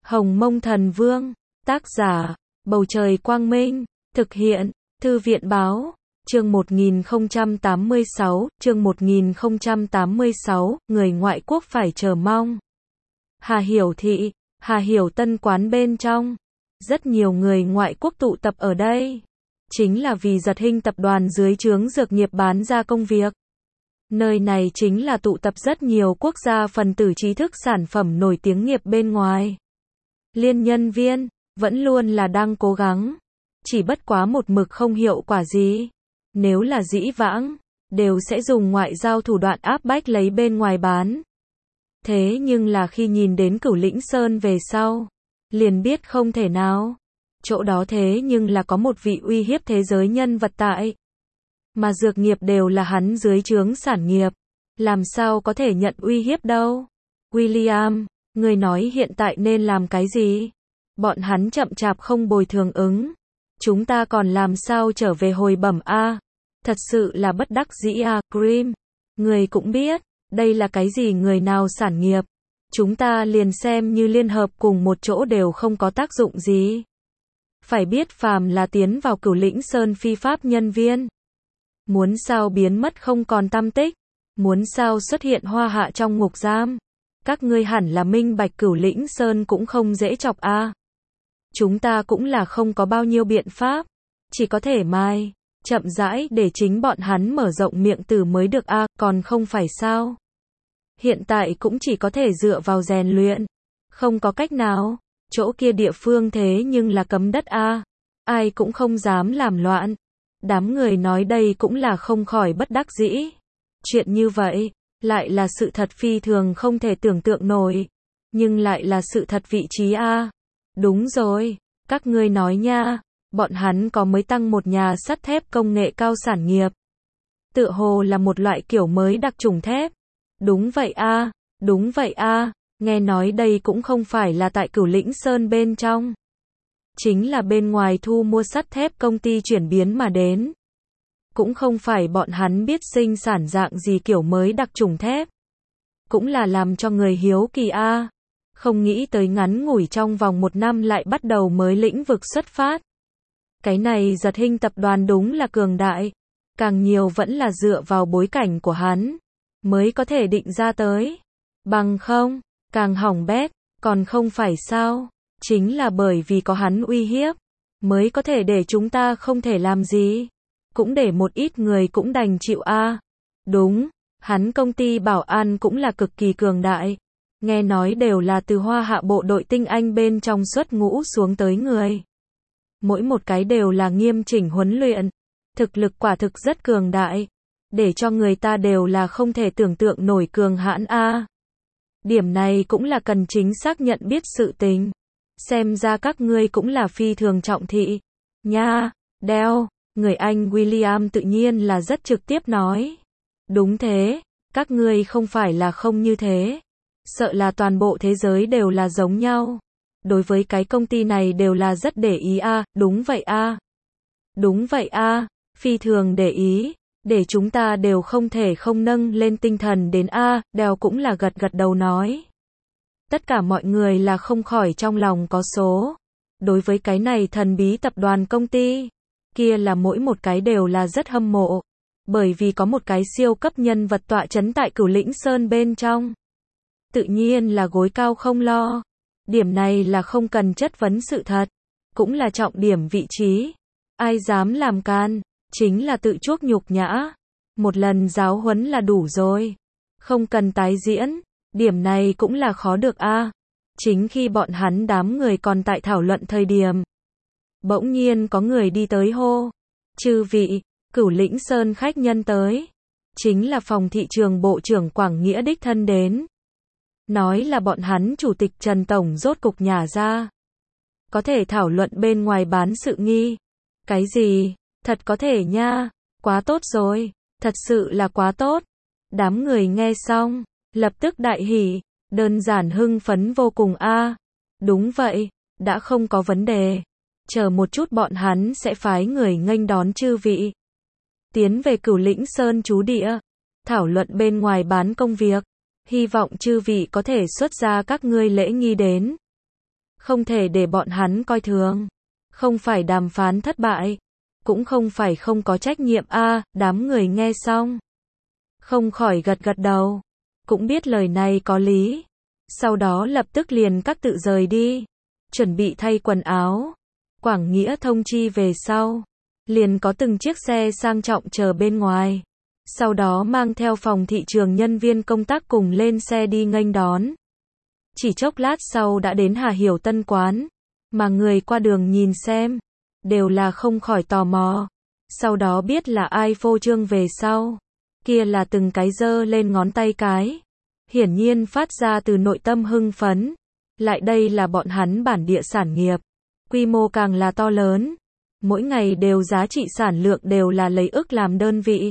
Hồng Mông Thần Vương, tác giả, Bầu Trời Quang Minh, thực hiện, Thư viện Báo, chương 1086, người ngoại quốc phải chờ mong. Hà Hiểu Thị, Hà Hiểu Tân quán bên trong, rất nhiều người ngoại quốc tụ tập ở đây. Chính là vì Giật Hinh tập đoàn dưới trướng dược nghiệp bán ra công việc. Nơi này chính là tụ tập rất nhiều quốc gia phần tử trí thức sản phẩm nổi tiếng nghiệp bên ngoài. Liên nhân viên, vẫn luôn là đang cố gắng. Chỉ bất quá một mực không hiệu quả gì. Nếu là dĩ vãng, đều sẽ dùng ngoại giao thủ đoạn áp bách lấy bên ngoài bán. Thế nhưng là khi nhìn đến Cửu Lĩnh Sơn về sau, liền biết không thể nào. Chỗ đó thế nhưng là có một vị uy hiếp thế giới nhân vật tại. Mà dược nghiệp đều là hắn dưới trướng sản nghiệp. Làm sao có thể nhận uy hiếp đâu. William, người nói hiện tại nên làm cái gì? Bọn hắn chậm chạp không bồi thường ứng. Chúng ta còn làm sao trở về hồi bẩm a? Thật sự là bất đắc dĩ a. Grim, người cũng biết, đây là cái gì người nào sản nghiệp. Chúng ta liền xem như liên hợp cùng một chỗ đều không có tác dụng gì. Phải biết phàm là tiến vào Cửu Lĩnh Sơn phi pháp nhân viên. Muốn sao biến mất không còn tăm tích. Muốn sao xuất hiện hoa hạ trong ngục giam. Các ngươi hẳn là minh bạch Cửu Lĩnh Sơn cũng không dễ chọc a. Chúng ta cũng là không có bao nhiêu biện pháp. Chỉ có thể mai, chậm rãi để chính bọn hắn mở rộng miệng từ mới được a, còn không phải sao. Hiện tại cũng chỉ có thể dựa vào rèn luyện. Không có cách nào. Chỗ kia địa phương thế nhưng là cấm đất a. Ai cũng không dám làm loạn. Đám người nói đây cũng là không khỏi bất đắc dĩ. Chuyện như vậy, lại là sự thật phi thường không thể tưởng tượng nổi. Nhưng lại là sự thật vị trí a. Đúng rồi, các ngươi nói nha, bọn hắn có mới tăng một nhà sắt thép công nghệ cao sản nghiệp. Tựa hồ là một loại kiểu mới đặc trùng thép. Đúng vậy a, đúng vậy a, nghe nói đây cũng không phải là tại Cửu Lĩnh Sơn bên trong. Chính là bên ngoài thu mua sắt thép công ty chuyển biến mà đến. Cũng không phải bọn hắn biết sinh sản dạng gì kiểu mới đặc trùng thép. Cũng là làm cho người hiếu kỳ a. Không nghĩ tới ngắn ngủi trong vòng 1 năm lại bắt đầu mới lĩnh vực xuất phát. Cái này Giật Hinh tập đoàn đúng là cường đại. Càng nhiều vẫn là dựa vào bối cảnh của hắn. Mới có thể định ra tới. Bằng không, càng hỏng bét, còn không phải sao. Chính là bởi vì có hắn uy hiếp. Mới có thể để chúng ta không thể làm gì. Cũng để một ít người cũng đành chịu a. Đúng, hắn công ty bảo an cũng là cực kỳ cường đại. Nghe nói đều là từ Hoa Hạ bộ đội tinh anh bên trong xuất ngũ xuống tới người. Mỗi một cái đều là nghiêm chỉnh huấn luyện. Thực lực quả thực rất cường đại. Để cho người ta đều là không thể tưởng tượng nổi cường hãn a. Điểm này cũng là cần chính xác nhận biết sự tình. Xem ra các ngươi cũng là phi thường trọng thị. Nha, đeo, người Anh William tự nhiên là rất trực tiếp nói. Đúng thế, các ngươi không phải là không như thế. Sợ là toàn bộ thế giới đều là giống nhau. Đối với cái công ty này đều là rất để ý a, đúng vậy a. Đúng vậy a, phi thường để ý, để chúng ta đều không thể không nâng lên tinh thần đến a, đeo cũng là gật gật đầu nói. Tất cả mọi người là không khỏi trong lòng có số. Đối với cái này thần bí tập đoàn công ty, kia là mỗi một cái đều là rất hâm mộ. Bởi vì có một cái siêu cấp nhân vật tọa chấn tại Cửu Lĩnh Sơn bên trong. Tự nhiên là gối cao không lo. Điểm này là không cần chất vấn sự thật. Cũng là trọng điểm vị trí. Ai dám làm can, chính là tự chuốc nhục nhã. Một lần giáo huấn là đủ rồi. Không cần tái diễn. Điểm này cũng là khó được a. Chính khi bọn hắn đám người còn tại thảo luận thời điểm. Bỗng nhiên có người đi tới hô. Chư vị, Cửu Lĩnh Sơn khách nhân tới. Chính là phòng thị trường bộ trưởng Quảng Nghĩa đích thân đến. Nói là bọn hắn chủ tịch Trần Tổng rốt cục nhả ra. Có thể thảo luận bên ngoài bán sự nghi. Cái gì? Thật có thể nha. Quá tốt rồi. Thật sự là quá tốt. Đám người nghe xong, lập tức đại hỉ. Đơn giản hưng phấn vô cùng a. Đúng vậy, đã không có vấn đề. Chờ một chút bọn hắn sẽ phái người nghênh đón chư vị. Tiến về Cửu Lĩnh Sơn trú địa. Thảo luận bên ngoài bán công việc. Hy vọng chư vị có thể xuất ra các ngươi lễ nghi đến. Không thể để bọn hắn coi thường. Không phải đàm phán thất bại, cũng không phải không có trách nhiệm a. Đám người nghe xong, không khỏi gật gật đầu, cũng biết lời này có lý. Sau đó lập tức liền các tự rời đi, chuẩn bị thay quần áo. Quảng Nghĩa thông chi về sau, liền có từng chiếc xe sang trọng chờ bên ngoài. Sau đó mang theo phòng thị trường nhân viên công tác cùng lên xe đi nghênh đón. Chỉ chốc lát sau đã đến Hà Hiểu Tân quán, mà người qua đường nhìn xem, đều là không khỏi tò mò. Sau đó biết là ai phô trương về sau, kia là từng cái giơ lên ngón tay cái, hiển nhiên phát ra từ nội tâm hưng phấn. Lại đây là bọn hắn bản địa sản nghiệp, quy mô càng là to lớn, mỗi ngày đều giá trị sản lượng đều là lấy ức làm đơn vị.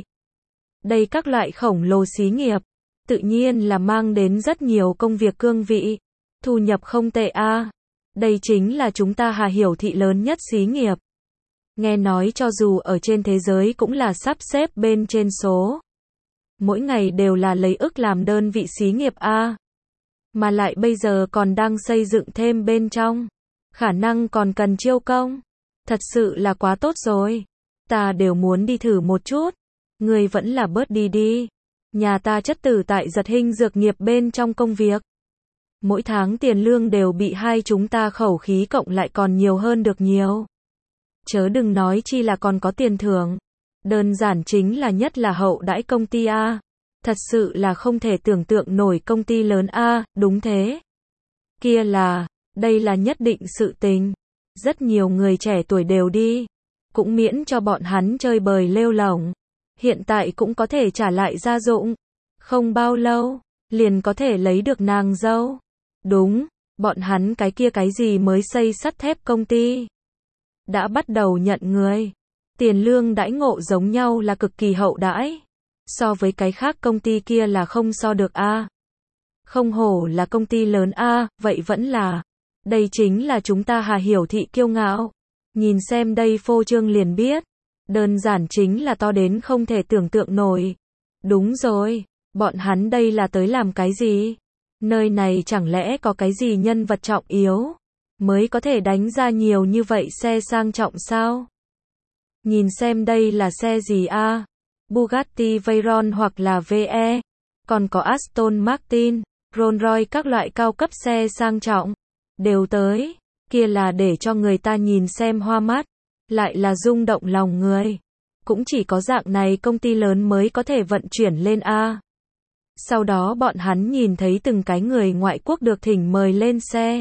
Đây các loại khổng lồ xí nghiệp, tự nhiên là mang đến rất nhiều công việc cương vị, thu nhập không tệ a. Đây chính là chúng ta Hà Hiểu thị lớn nhất xí nghiệp. Nghe nói cho dù ở trên thế giới cũng là sắp xếp bên trên số. Mỗi ngày đều là lấy ức làm đơn vị xí nghiệp a. Mà lại bây giờ còn đang xây dựng thêm bên trong, khả năng còn cần chiêu công. Thật sự là quá tốt rồi. Ta đều muốn đi thử một chút. Người vẫn là bớt đi đi. Nhà ta chất tử tại Giật Hinh dược nghiệp bên trong công việc. Mỗi tháng tiền lương đều bị hai chúng ta khẩu khí cộng lại còn nhiều hơn được nhiều. Chớ đừng nói chi là còn có tiền thưởng. Đơn giản chính là nhất là hậu đãi công ty A. Thật sự là không thể tưởng tượng nổi công ty lớn A, đúng thế. Kia là, đây là nhất định sự tình. Rất nhiều người trẻ tuổi đều đi. Cũng miễn cho bọn hắn chơi bời lêu lổng. Hiện tại cũng có thể trả lại gia dụng. Không bao lâu, liền có thể lấy được nàng dâu. Đúng, bọn hắn cái kia cái gì mới xây sắt thép công ty. Đã bắt đầu nhận người. Tiền lương đãi ngộ giống nhau là cực kỳ hậu đãi. So với cái khác công ty kia là không so được a. Không hổ là công ty lớn a, vậy vẫn là. Đây chính là chúng ta Hà Hiểu thị kiêu ngạo. Nhìn xem đây phô trương liền biết. Đơn giản chính là to đến không thể tưởng tượng nổi. Đúng rồi, bọn hắn đây là tới làm cái gì? Nơi này chẳng lẽ có cái gì nhân vật trọng yếu, mới có thể đánh ra nhiều như vậy xe sang trọng sao? Nhìn xem đây là xe gì a? Bugatti Veyron hoặc là VE, còn có Aston Martin, Rolls-Royce các loại cao cấp xe sang trọng, đều tới, kia là để cho người ta nhìn xem hoa mắt, lại là rung động lòng người. Cũng chỉ có dạng này công ty lớn mới có thể vận chuyển lên a. Sau đó bọn hắn nhìn thấy từng cái người ngoại quốc được thỉnh mời lên xe.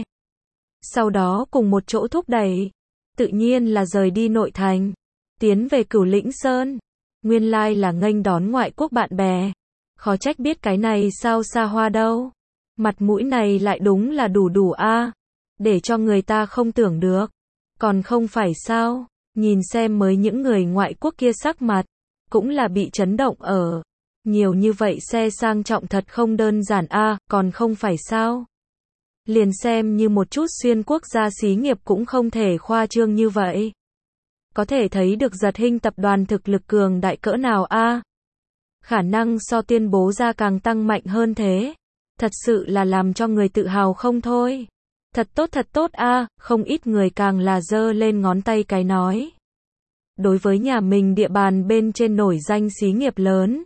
Sau đó cùng một chỗ thúc đẩy, tự nhiên là rời đi nội thành, tiến về Cửu Lĩnh Sơn. Nguyên lai là nghênh đón ngoại quốc bạn bè. Khó trách biết cái này sao xa hoa đâu. Mặt mũi này lại đúng là đủ a, để cho người ta không tưởng được. Còn không phải sao, nhìn xem mới những người ngoại quốc kia sắc mặt, cũng là bị chấn động ở. Nhiều như vậy xe sang trọng thật không đơn giản a, còn không phải sao. Liền xem như một chút xuyên quốc gia xí nghiệp cũng không thể khoa trương như vậy. Có thể thấy được Giật Hinh tập đoàn thực lực cường đại cỡ nào a. Khả năng so tuyên bố ra càng tăng mạnh hơn thế. Thật sự là làm cho người tự hào không thôi. Thật tốt a, không ít người càng là giơ lên ngón tay cái nói. Đối với nhà mình địa bàn bên trên nổi danh xí nghiệp lớn,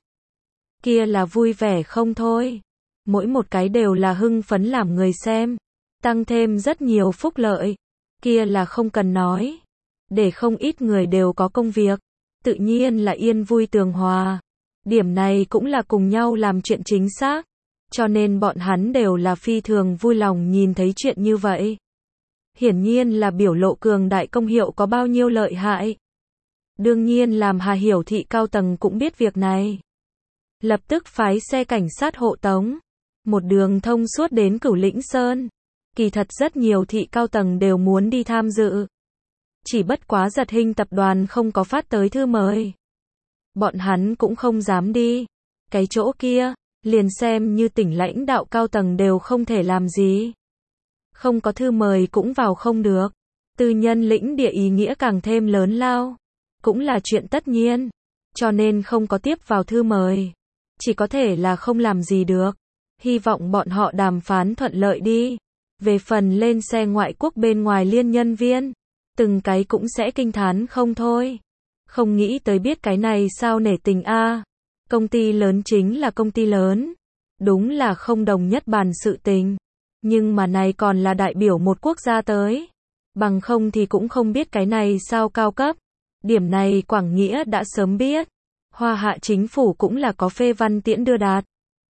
kia là vui vẻ không thôi. Mỗi một cái đều là hưng phấn làm người xem, tăng thêm rất nhiều phúc lợi, kia là không cần nói. Để không ít người đều có công việc, tự nhiên là yên vui tường hòa. Điểm này cũng là cùng nhau làm chuyện chính xác, cho nên bọn hắn đều là phi thường vui lòng nhìn thấy chuyện như vậy. Hiển nhiên là biểu lộ cường đại công hiệu có bao nhiêu lợi hại. Đương nhiên làm Hà Hiểu thị cao tầng cũng biết việc này. Lập tức phái xe cảnh sát hộ tống, một đường thông suốt đến Cửu Lĩnh Sơn. Kỳ thật rất nhiều thị cao tầng đều muốn đi tham dự. Chỉ bất quá Giật Hinh tập đoàn không có phát tới thư mời. Bọn hắn cũng không dám đi. Cái chỗ kia, liền xem như tỉnh lãnh đạo cao tầng đều không thể làm gì. Không có thư mời cũng vào không được. Tư nhân lĩnh địa ý nghĩa càng thêm lớn lao. Cũng là chuyện tất nhiên. Cho nên không có tiếp vào thư mời. Chỉ có thể là không làm gì được. Hy vọng bọn họ đàm phán thuận lợi đi. Về phần lên xe ngoại quốc bên ngoài liên nhân viên, từng cái cũng sẽ kinh thán không thôi. Không nghĩ tới biết cái này sao nể tình a. Công ty lớn chính là công ty lớn. Đúng là không đồng nhất bàn sự tình. Nhưng mà này còn là đại biểu một quốc gia tới. Bằng không thì cũng không biết cái này sao cao cấp. Điểm này Quảng Nghĩa đã sớm biết. Hoa Hạ chính phủ cũng là có phê văn tiễn đưa đạt.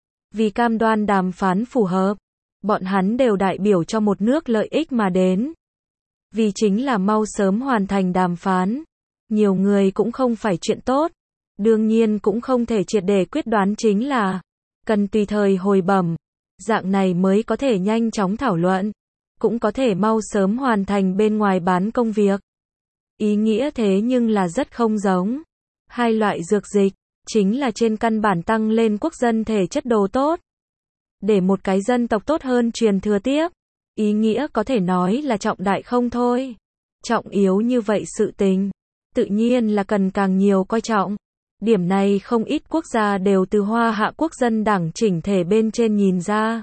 Vì cam đoan đàm phán phù hợp, bọn hắn đều đại biểu cho một nước lợi ích mà đến. Vì chính là mau sớm hoàn thành đàm phán. Nhiều người cũng không phải chuyện tốt. Đương nhiên cũng không thể triệt để quyết đoán chính là cần tùy thời hồi bẩm. Dạng này mới có thể nhanh chóng thảo luận. Cũng có thể mau sớm hoàn thành bên ngoài bán công việc. Ý nghĩa thế nhưng là rất không giống. Hai loại dược dịch, chính là trên căn bản tăng lên quốc dân thể chất đồ tốt. Để một cái dân tộc tốt hơn truyền thừa tiếp. Ý nghĩa có thể nói là trọng đại không thôi. Trọng yếu như vậy sự tình. Tự nhiên là cần càng nhiều coi trọng. Điểm này không ít quốc gia đều từ Hoa Hạ quốc dân đảng chỉnh thể bên trên nhìn ra.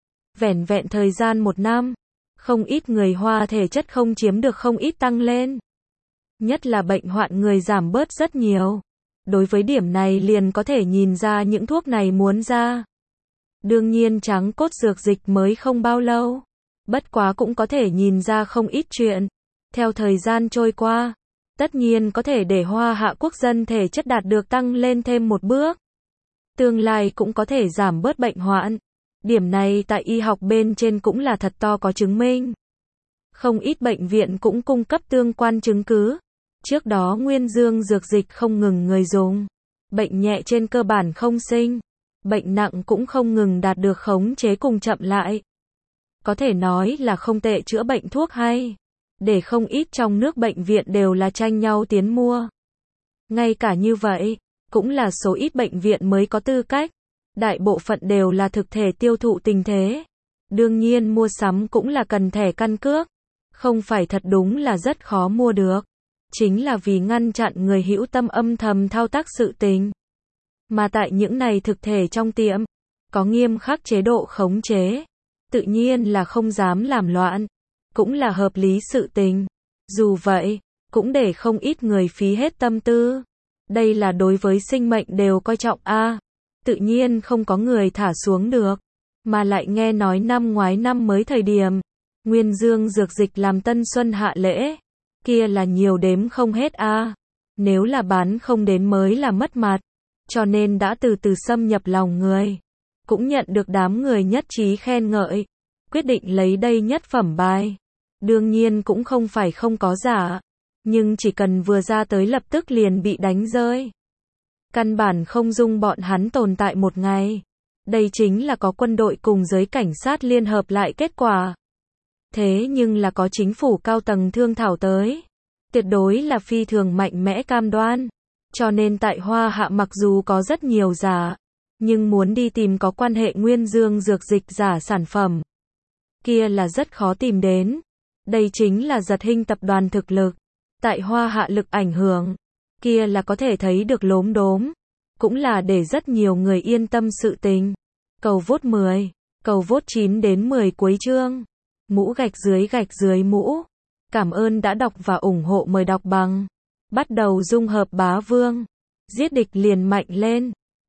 Vẻn vẹn thời gian 1 năm, không ít người Hoa thể chất không chiếm được không ít tăng lên. Nhất là bệnh hoạn người giảm bớt rất nhiều. Đối với điểm này liền có thể nhìn ra những thuốc này muốn ra. Đương nhiên trắng cốt dược dịch mới không bao lâu. Bất quá cũng có thể nhìn ra không ít chuyện. Theo thời gian trôi qua, tất nhiên có thể để Hoa Hạ quốc dân thể chất đạt được tăng lên thêm một bước. Tương lai cũng có thể giảm bớt bệnh hoạn. Điểm này tại y học bên trên cũng là thật to có chứng minh. Không ít bệnh viện cũng cung cấp tương quan chứng cứ. Trước đó nguyên dương dược dịch không ngừng người dùng. Bệnh nhẹ trên cơ bản không sinh. Bệnh nặng cũng không ngừng đạt được khống chế cùng chậm lại. Có thể nói là không tệ chữa bệnh thuốc hay. Để không ít trong nước bệnh viện đều là tranh nhau tiến mua. Ngay cả như vậy, cũng là số ít bệnh viện mới có tư cách. Đại bộ phận đều là thực thể tiêu thụ tình thế. Đương nhiên mua sắm cũng là cần thẻ căn cước. Không phải thật đúng là rất khó mua được. Chính là vì ngăn chặn người hữu tâm âm thầm thao tác sự tình. Mà tại những này thực thể trong tiệm, có nghiêm khắc chế độ khống chế. Tự nhiên là không dám làm loạn. Cũng là hợp lý sự tình. Dù vậy, cũng để không ít người phí hết tâm tư. Đây là đối với sinh mệnh đều coi trọng a. Tự nhiên không có người thả xuống được. Mà lại nghe nói năm ngoái năm mới thời điểm, nguyên dương dược dịch làm tân xuân hạ lễ. Kia là nhiều đếm không hết a. Nếu là bán không đến mới là mất mặt. Cho nên đã từ từ xâm nhập lòng người. Cũng nhận được đám người nhất trí khen ngợi. Quyết định lấy đây nhất phẩm bài. Đương nhiên cũng không phải không có giả. Nhưng chỉ cần vừa ra tới lập tức liền bị đánh rơi. Căn bản không dung bọn hắn tồn tại một ngày. Đây chính là có quân đội cùng giới cảnh sát liên hợp lại kết quả. Thế nhưng là có chính phủ cao tầng thương thảo tới. Tuyệt đối là phi thường mạnh mẽ cam đoan. Cho nên tại Hoa Hạ mặc dù có rất nhiều giả, nhưng muốn đi tìm có quan hệ nguyên dương dược dịch giả sản phẩm, kia là rất khó tìm đến. Đây chính là Giật Hinh tập đoàn thực lực. Tại Hoa Hạ lực ảnh hưởng, kia là có thể thấy được lốm đốm. Cũng là để rất nhiều người yên tâm sự tình. Cầu vote 10, cầu vote 9 đến 10 cuối chương. Mũ gạch dưới mũ. Cảm ơn đã đọc và ủng hộ, mời đọc bằng. Bắt đầu dung hợp bá vương. Giết địch liền mạnh lên.